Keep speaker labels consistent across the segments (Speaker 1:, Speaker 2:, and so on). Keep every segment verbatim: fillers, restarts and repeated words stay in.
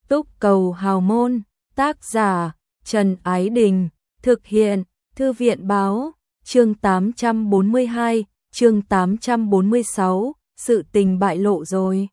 Speaker 1: Túc Cầu Hào Môn, tác giả Trần Ái Đình, thực hiện Thư viện Báo, chương tám trăm bốn mươi hai, chương tám trăm bốn mươi sáu, sự tình bại lộ rồi.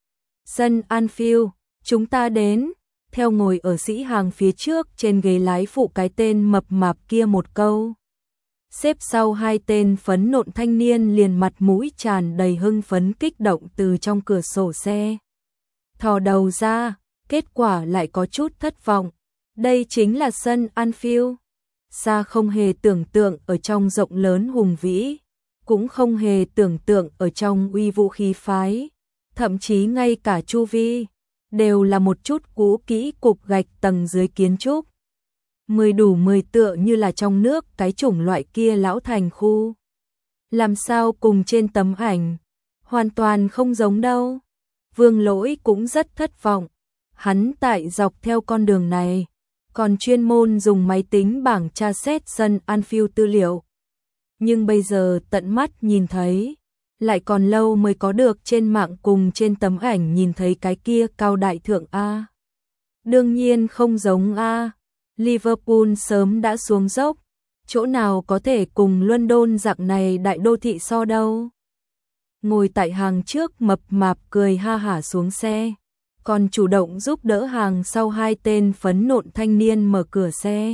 Speaker 1: Sân Anfield, chúng ta đến, theo ngồi ở sĩ hàng phía trước trên ghế lái phụ cái tên mập mạp kia một câu. Xếp sau hai tên phấn nộn thanh niên liền mặt mũi tràn đầy hưng phấn kích động từ trong cửa sổ xe thò đầu ra, kết quả lại có chút thất vọng. Đây chính là sân Anfield. Xa không hề tưởng tượng ở trong rộng lớn hùng vĩ, cũng không hề tưởng tượng ở trong uy vũ khí phái, thậm chí ngay cả chu vi đều là một chút cũ kỹ cục gạch tầng dưới kiến trúc. Mười đủ mười tựa như là trong nước cái chủng loại kia lão thành khu. Làm sao cùng trên tấm ảnh, hoàn toàn không giống đâu. Vương Lỗi cũng rất thất vọng. Hắn tại dọc theo con đường này, còn chuyên môn dùng máy tính bảng tra xét sân Anfield tư liệu. Nhưng bây giờ tận mắt nhìn thấy, lại còn lâu mới có được trên mạng cùng trên tấm ảnh nhìn thấy cái kia cao đại thượng A. Đương nhiên không giống A. Liverpool sớm đã xuống dốc, chỗ nào có thể cùng London dạng này đại đô thị so đâu. Ngồi tại hàng trước mập mạp cười ha hả xuống xe, còn chủ động giúp đỡ hàng sau hai tên phấn nộn thanh niên mở cửa xe.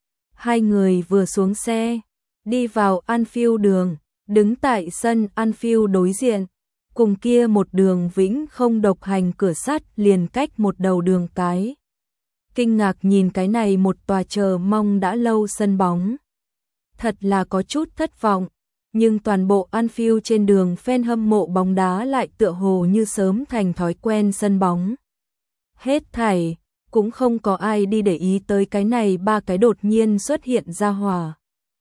Speaker 1: Hai người vừa xuống xe, đi vào Anfield đường, đứng tại sân Anfield đối diện, cùng kia một đường vĩnh không độc hành cửa sắt liền cách một đầu đường cái. Kinh ngạc nhìn cái này một tòa chờ mong đã lâu sân bóng. Thật là có chút thất vọng, nhưng toàn bộ Anfield trên đường fan hâm mộ bóng đá lại tựa hồ như sớm thành thói quen sân bóng. Hết thảy, cũng không có ai đi để ý tới cái này ba cái đột nhiên xuất hiện ra hỏa,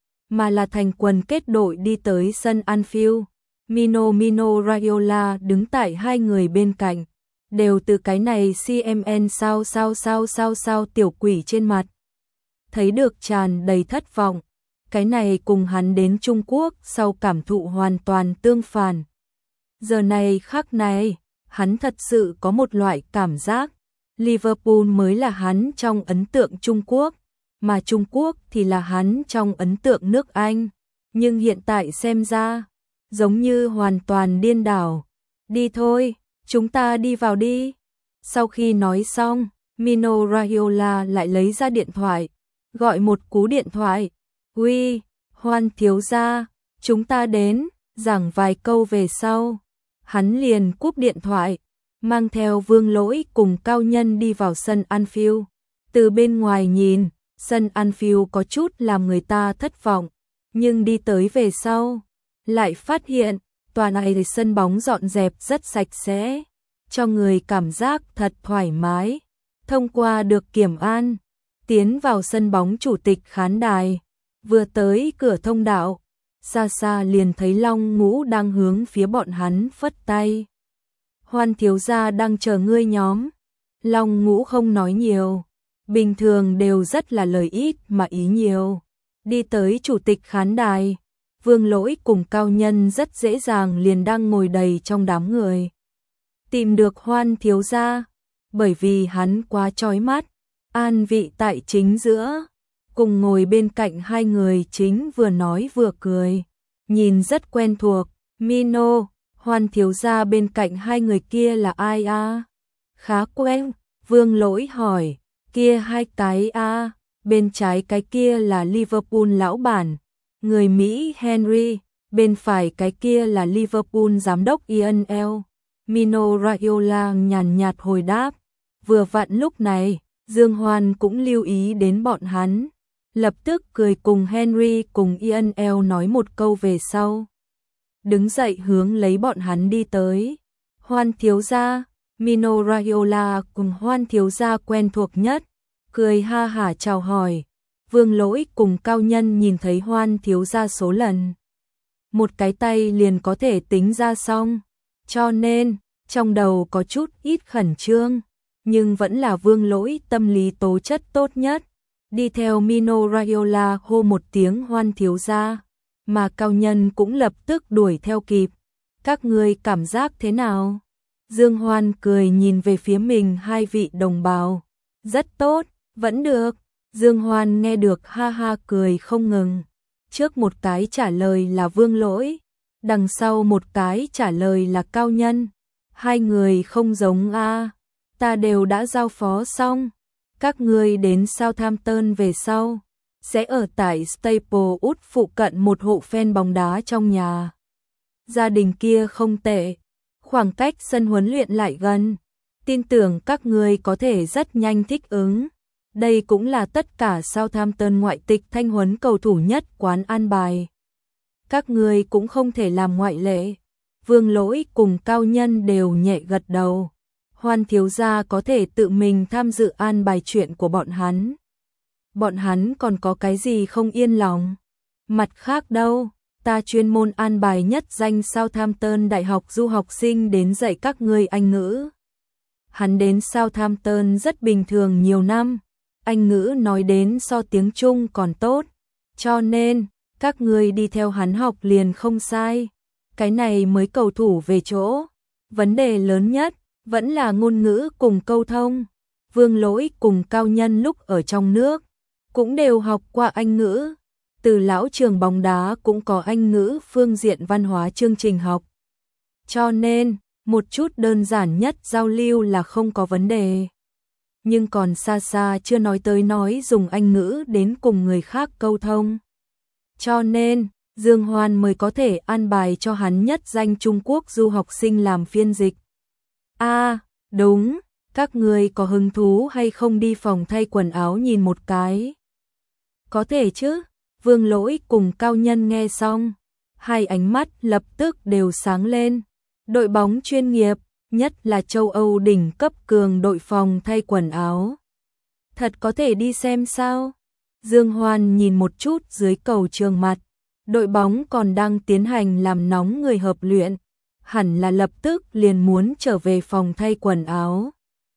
Speaker 1: mà là thành quần kết đội đi tới sân Anfield. Mino Mino Raiola đứng tại hai người bên cạnh, đều từ cái này xê em en sao sao sao sao sao tiểu quỷ trên mặt thấy được tràn đầy thất vọng. Cái này cùng hắn đến Trung Quốc sau cảm thụ hoàn toàn tương phản. Giờ này khắc này, hắn thật sự có một loại cảm giác Liverpool mới là hắn trong ấn tượng Trung Quốc, mà Trung Quốc thì là hắn trong ấn tượng nước Anh. Nhưng hiện tại xem ra, giống như hoàn toàn điên đảo. Đi thôi, chúng ta đi vào đi. Sau khi nói xong, Mino Raiola lại lấy ra điện thoại, gọi một cú điện thoại. Uy, Hoan thiếu gia, chúng ta đến, giảng vài câu về sau. Hắn liền cúp điện thoại, mang theo Vương Lỗi cùng Cao Nhân đi vào sân Anfield. Từ bên ngoài nhìn, sân Anfield có chút làm người ta thất vọng, nhưng đi tới về sau, lại phát hiện, tòa này sân bóng dọn dẹp rất sạch sẽ, cho người cảm giác thật thoải mái. Thông qua được kiểm an, tiến vào sân bóng chủ tịch khán đài. Vừa tới cửa thông đạo, xa xa liền thấy Long Ngũ đang hướng phía bọn hắn phất tay. Hoan thiếu gia đang chờ ngươi nhóm. Long Ngũ không nói nhiều, bình thường đều rất là lời ít mà ý nhiều. Đi tới chủ tịch khán đài, Vương Lỗi cùng Cao Nhân rất dễ dàng liền đang ngồi đầy trong đám người. Tìm được Hoan thiếu gia, bởi vì hắn quá chói mắt, an vị tại chính giữa. Cùng ngồi bên cạnh hai người chính vừa nói vừa cười, nhìn rất quen thuộc. Mino, Hoan thiếu gia bên cạnh hai người kia là ai a? À? Khá quen, Vương Lỗi hỏi. Kia hai cái a, à? Bên trái cái kia là Liverpool lão bản, người Mỹ Henry, bên phải cái kia là Liverpool giám đốc Ian L. Mino Raiola nhàn nhạt hồi đáp. Vừa vặn lúc này, Dương Hoan cũng lưu ý đến bọn hắn. Lập tức cười cùng Henry cùng Ian L nói một câu về sau. Đứng dậy hướng lấy bọn hắn đi tới. Hoan thiếu gia, Mino Raiola cùng Hoan thiếu gia quen thuộc nhất, cười ha hả chào hỏi. Vương Lỗi cùng Cao Nhân nhìn thấy Hoan thiếu gia số lần, một cái tay liền có thể tính ra xong, cho nên trong đầu có chút ít khẩn trương, nhưng vẫn là Vương Lỗi tâm lý tố chất tốt nhất. Đi theo Mino Raiola hô một tiếng Hoan thiếu gia, mà Cao Nhân cũng lập tức đuổi theo kịp. Các ngươi cảm giác thế nào? Dương Hoan cười nhìn về phía mình hai vị đồng bào. Rất tốt, vẫn được. Dương Hoan nghe được ha ha cười không ngừng. Trước một cái trả lời là Vương Lỗi, đằng sau một cái trả lời là Cao Nhân. Hai người không giống a, ta đều đã giao phó xong. Các ngươi đến Southampton về sau, sẽ ở tại Staplewood phụ cận một hộ fan bóng đá trong nhà. Gia đình kia không tệ, khoảng cách sân huấn luyện lại gần, tin tưởng các ngươi có thể rất nhanh thích ứng. Đây cũng là tất cả Southampton ngoại tịch thanh huấn cầu thủ nhất quán an bài. Các ngươi cũng không thể làm ngoại lệ. Vương Lỗi cùng Cao Nhân đều nhẹ gật đầu. Hoan thiếu gia có thể tự mình tham dự an bài chuyện của bọn hắn. Bọn hắn còn có cái gì không yên lòng? Mặt khác đâu, ta chuyên môn an bài nhất danh Southampton đại học du học sinh đến dạy các ngươi Anh ngữ. Hắn đến Southampton rất bình thường nhiều năm, Anh ngữ nói đến so tiếng Trung còn tốt, cho nên các ngươi đi theo hắn học liền không sai. Cái này mới cầu thủ về chỗ. Vấn đề lớn nhất vẫn là ngôn ngữ cùng câu thông. Vương Lỗi cùng Cao Nhân lúc ở trong nước cũng đều học qua Anh ngữ. Từ lão trường bóng đá cũng có Anh ngữ phương diện văn hóa chương trình học. Cho nên, một chút đơn giản nhất giao lưu là không có vấn đề. Nhưng còn xa xa chưa nói tới nói dùng Anh ngữ đến cùng người khác câu thông. Cho nên, Dương Hoan mới có thể an bài cho hắn nhất danh Trung Quốc du học sinh làm phiên dịch. A, à, đúng, các người có hứng thú hay không đi phòng thay quần áo nhìn một cái? Có thể chứ, Vương Lỗi cùng Cao Nhân nghe xong, hai ánh mắt lập tức đều sáng lên. Đội bóng chuyên nghiệp, nhất là châu Âu đỉnh cấp cường đội phòng thay quần áo. Thật có thể đi xem sao? Dương Hoan nhìn một chút dưới cầu trường mặt. Đội bóng còn đang tiến hành làm nóng người hợp luyện, hẳn là lập tức liền muốn trở về phòng thay quần áo.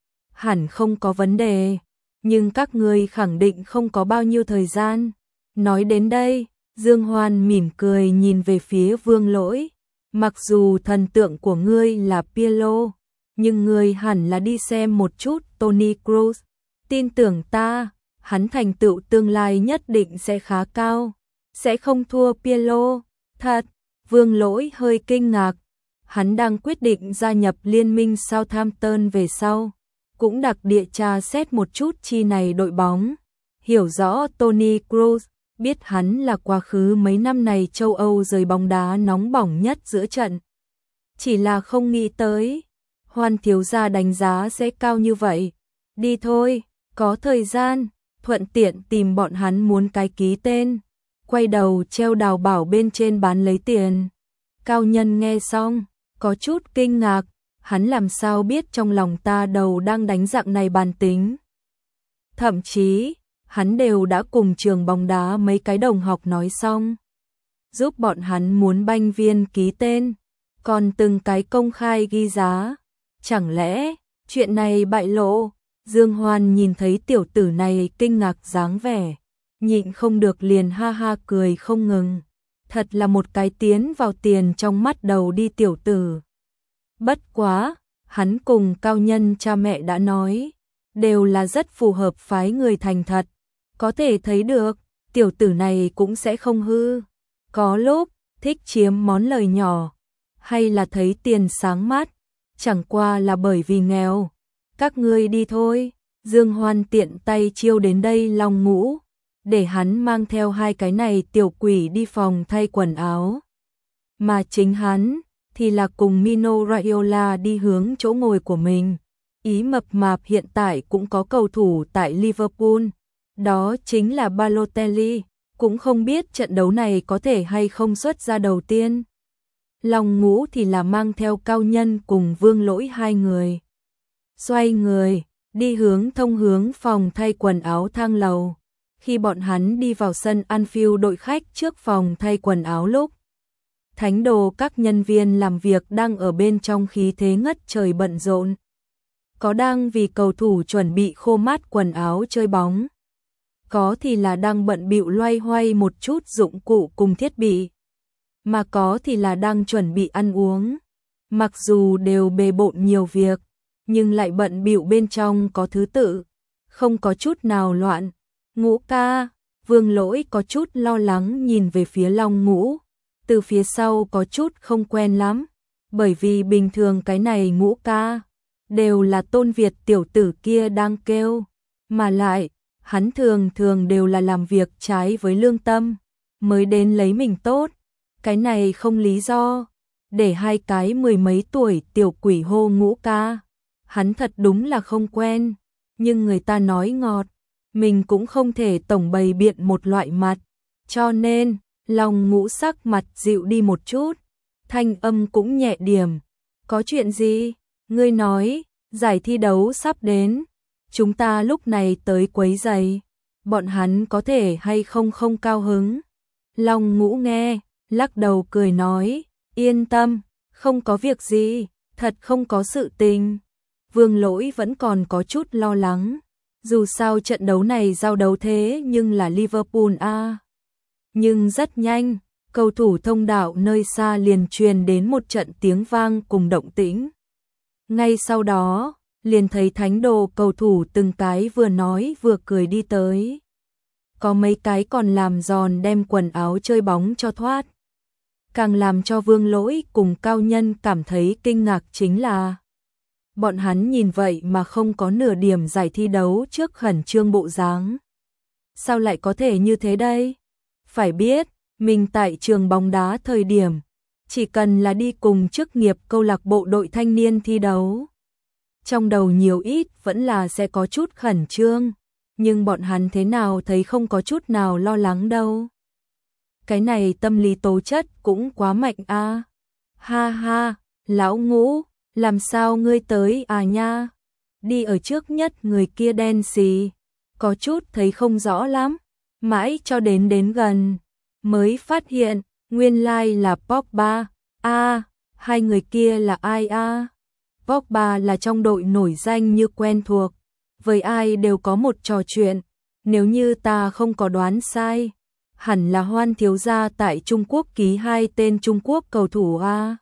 Speaker 1: Hẳn không có vấn đề, nhưng các ngươi khẳng định không có bao nhiêu thời gian. Nói đến đây, Dương Hoan mỉm cười nhìn về phía Vương Lỗi. Mặc dù thần tượng của ngươi là Pirlo, nhưng ngươi hẳn là đi xem một chút Toni Kroos. Tin tưởng ta, hắn thành tựu tương lai nhất định sẽ khá cao. Sẽ không thua Pirlo. Thật, Vương Lỗi hơi kinh ngạc. Hắn đang quyết định gia nhập liên minh Southampton về sau. Cũng đặc địa tra xét một chút chi này đội bóng. Hiểu rõ Toni Kroos, biết hắn là quá khứ mấy năm này châu Âu giới bóng đá nóng bỏng nhất giữa trận. Chỉ là không nghĩ tới, Hoan thiếu gia đánh giá sẽ cao như vậy. Đi thôi, có thời gian, thuận tiện tìm bọn hắn muốn cái ký tên. Quay đầu treo đào bảo bên trên bán lấy tiền. Cao Nhân nghe xong, có chút kinh ngạc, hắn làm sao biết trong lòng ta đầu đang đánh dạng này bàn tính. Thậm chí, hắn đều đã cùng trường bóng đá mấy cái đồng học nói xong. Giúp bọn hắn muốn banh viên ký tên, còn từng cái công khai ghi giá. Chẳng lẽ, chuyện này bại lộ? Dương Hoan nhìn thấy tiểu tử này kinh ngạc dáng vẻ, nhịn không được liền ha ha cười không ngừng. Thật là một cái tiến vào tiền trong mắt đầu đi tiểu tử. Bất quá, hắn cùng Cao Nhân cha mẹ đã nói, đều là rất phù hợp phái người thành thật. Có thể thấy được, tiểu tử này cũng sẽ không hư. Có lúc, thích chiếm món lời nhỏ, hay là thấy tiền sáng mắt, chẳng qua là bởi vì nghèo. Các ngươi đi thôi. Dương Hoan tiện tay chiêu đến đây Long Ngũ, để hắn mang theo hai cái này tiểu quỷ đi phòng thay quần áo. Mà chính hắn thì là cùng Mino Raiola đi hướng chỗ ngồi của mình. Ý mập mạp hiện tại cũng có cầu thủ tại Liverpool, đó chính là Balotelli, cũng không biết trận đấu này có thể hay không xuất ra đầu tiên. Long Ngũ thì là mang theo Cao Nhân cùng Vương Lỗi hai người. Xoay người, đi hướng thông hướng phòng thay quần áo thang lầu. Khi bọn hắn đi vào sân Anfield đội khách trước phòng thay quần áo lúc, thánh đồ các nhân viên làm việc đang ở bên trong khí thế ngất trời bận rộn. Có đang vì cầu thủ chuẩn bị khô mát quần áo chơi bóng. Có thì là đang bận bịu loay hoay một chút dụng cụ cùng thiết bị. Mà có thì là đang chuẩn bị ăn uống. mặc dù đều bề bộn nhiều việc, nhưng lại bận bịu bên trong có thứ tự, không có chút nào loạn. Ngũ ca, Vương Lỗi có chút lo lắng nhìn về phía Long Ngũ, từ phía sau có chút không quen lắm, bởi vì bình thường cái này Ngũ ca đều là Tôn Việt tiểu tử kia đang kêu, mà lại hắn thường thường đều là làm việc trái với lương tâm mới đến lấy mình tốt, cái này không lý do để hai cái mười mấy tuổi tiểu quỷ hô Ngũ ca. Hắn thật đúng là không quen, nhưng người ta nói ngọt, mình cũng không thể tổng bày biện một loại mặt, cho nên Long Ngũ sắc mặt dịu đi một chút, thanh âm cũng nhẹ điểm. Có chuyện gì? Ngươi nói, giải thi đấu sắp đến, chúng ta lúc này tới quấy rầy, bọn hắn có thể hay không không cao hứng. Long Ngũ nghe, lắc đầu cười nói, yên tâm, không có việc gì, thật không có sự tình. Vương Lỗi vẫn còn có chút lo lắng, dù sao trận đấu này giao đấu thế nhưng là Liverpool a. Nhưng rất nhanh, cầu thủ thông đạo nơi xa liền truyền đến một trận tiếng vang cùng động tĩnh. Ngay sau đó, liền thấy thánh đồ cầu thủ từng cái vừa nói vừa cười đi tới. Có mấy cái còn làm giòn đem quần áo chơi bóng cho thoát. Càng làm cho Vương Lỗi cùng Cao Nhân cảm thấy kinh ngạc chính là bọn hắn nhìn vậy mà không có nửa điểm giải thi đấu trước khẩn trương bộ dáng. Sao lại có thể như thế đây? Phải biết, mình tại trường bóng đá thời điểm, chỉ cần là đi cùng chức nghiệp câu lạc bộ đội thanh niên thi đấu, trong đầu nhiều ít vẫn là sẽ có chút khẩn trương, nhưng bọn hắn thế nào thấy không có chút nào lo lắng đâu. Cái này tâm lý tố chất cũng quá mạnh a. Ha ha, lão Ngũ, làm sao ngươi tới à nha? Đi ở trước nhất người kia đen xì, có chút thấy không rõ lắm, mãi cho đến đến gần mới phát hiện nguyên lai like là Pogba. A, hai người kia là ai a? Pogba là trong đội nổi danh như quen thuộc, với ai đều có một trò chuyện, nếu như ta không có đoán sai, hẳn là Hoan thiếu gia tại Trung Quốc ký hai tên Trung Quốc cầu thủ a.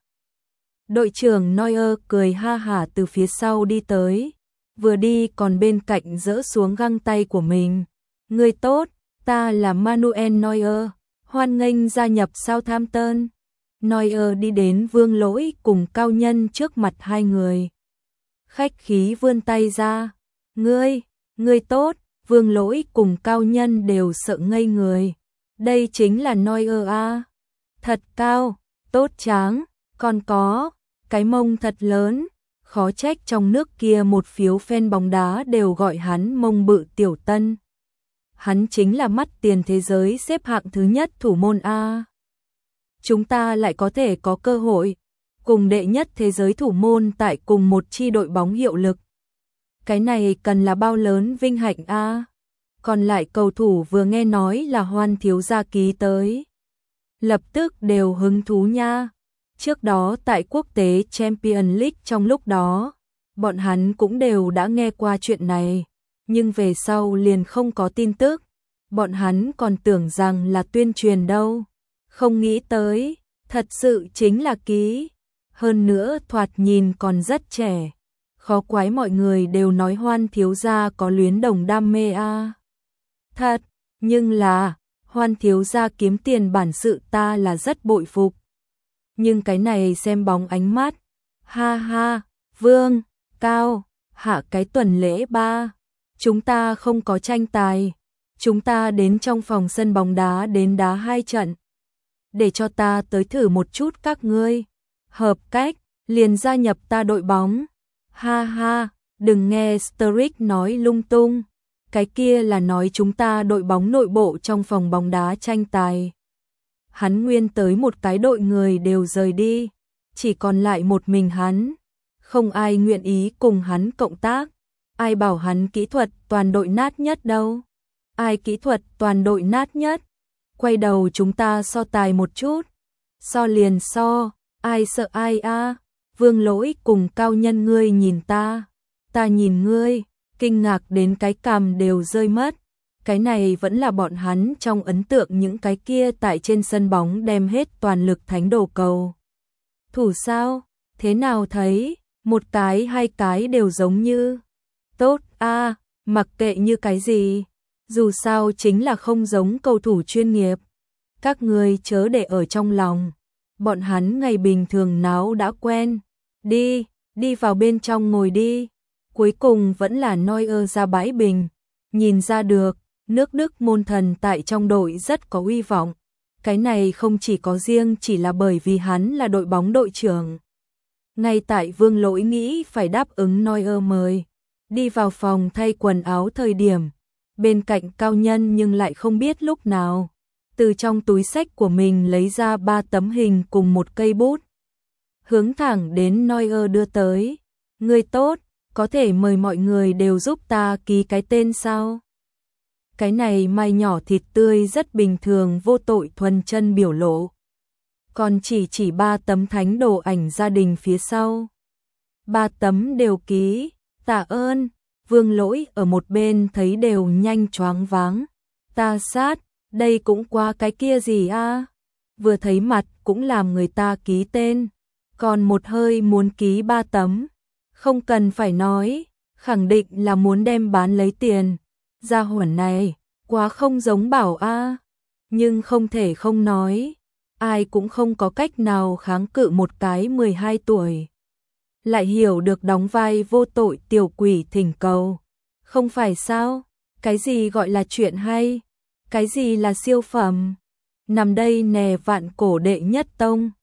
Speaker 1: Đội trưởng Neuer cười ha hả từ phía sau đi tới, vừa đi còn bên cạnh giở xuống găng tay của mình. Người tốt, ta là Manuel Neuer, hoan nghênh gia nhập Southampton. Neuer đi đến Vương Lỗi cùng Cao Nhân trước mặt hai người. Khách khí vươn tay ra. Ngươi, ngươi tốt, Vương Lỗi cùng Cao Nhân đều sợ ngây người. Đây chính là Neuer a. Thật cao, tốt tráng, còn có cái mông thật lớn, khó trách trong nước kia một phiếu fan bóng đá đều gọi hắn mông bự tiểu tân. Hắn chính là mắt tiền thế giới xếp hạng thứ nhất thủ môn a. Chúng ta lại có thể có cơ hội cùng đệ nhất thế giới thủ môn tại cùng một chi đội bóng hiệu lực. Cái này cần là bao lớn vinh hạnh a. Còn lại cầu thủ vừa nghe nói là Hoan thiếu gia ký tới, lập tức đều hứng thú nha. Trước đó tại quốc tế Champions League trong lúc đó, bọn hắn cũng đều đã nghe qua chuyện này, nhưng về sau liền không có tin tức. Bọn hắn còn tưởng rằng là tuyên truyền đâu, không nghĩ tới, thật sự chính là ký. Hơn nữa thoạt nhìn còn rất trẻ, khó quái mọi người đều nói Hoan thiếu gia có luyến đồng đam mê a. Thật, nhưng là, Hoan thiếu gia kiếm tiền bản sự ta là rất bội phục. Nhưng cái này xem bóng ánh mắt, ha ha, Vương, Cao, hạ cái tuần lễ ba, chúng ta không có tranh tài, chúng ta đến trong phòng sân bóng đá đến đá hai trận, để cho ta tới thử một chút các ngươi, hợp cách, liền gia nhập ta đội bóng, ha ha, đừng nghe Strick nói lung tung, cái kia là nói chúng ta đội bóng nội bộ trong phòng bóng đá tranh tài. Hắn nguyên tới một cái đội người đều rời đi, chỉ còn lại một mình hắn, không ai nguyện ý cùng hắn cộng tác, ai bảo hắn kỹ thuật toàn đội nát nhất đâu, ai kỹ thuật toàn đội nát nhất, quay đầu chúng ta so tài một chút, so liền so, ai sợ ai a. Vương Lỗi cùng Cao Nhân ngươi nhìn ta, ta nhìn ngươi, kinh ngạc đến cái cằm đều rơi mất. Cái này vẫn là bọn hắn trong ấn tượng những cái kia tại trên sân bóng đem hết toàn lực thánh đồ cầu thủ sao? Thế nào thấy, một cái hai cái đều giống như. Tốt a, mặc kệ như cái gì, dù sao chính là không giống cầu thủ chuyên nghiệp. Các người chớ để ở trong lòng, bọn hắn ngày bình thường náo đã quen. Đi, đi vào bên trong ngồi đi. Cuối cùng vẫn là Neuer ra bãi bình, nhìn ra được, nước Đức môn thần tại trong đội rất có uy vọng. Cái này không chỉ có riêng chỉ là bởi vì hắn là đội bóng đội trưởng. Ngay tại Vương Lỗi nghĩ phải đáp ứng Neuer mời đi vào phòng thay quần áo thời điểm, bên cạnh Cao Nhân nhưng lại không biết lúc nào từ trong túi xách của mình lấy ra ba tấm hình cùng một cây bút, hướng thẳng đến Neuer đưa tới. Người tốt, có thể mời mọi người đều giúp ta ký cái tên sao? Cái này mai nhỏ thịt tươi rất bình thường vô tội thuần chân biểu lộ. Còn chỉ chỉ ba tấm thánh đồ ảnh gia đình phía sau. Ba tấm đều ký, tạ ơn. Vương Lỗi ở một bên thấy đều nhanh choáng váng. Ta sát, đây cũng qua cái kia gì a? Vừa thấy mặt cũng làm người ta ký tên, còn một hơi muốn ký ba tấm. Không cần phải nói, khẳng định là muốn đem bán lấy tiền. Gia hỏa này, quá không giống Bảo a. Nhưng không thể không nói, ai cũng không có cách nào kháng cự một cái mười hai tuổi. Lại hiểu được đóng vai vô tội tiểu quỷ thỉnh cầu. Không phải sao, cái gì gọi là chuyện hay, cái gì là siêu phẩm. Nằm đây nè vạn cổ đệ nhất tông.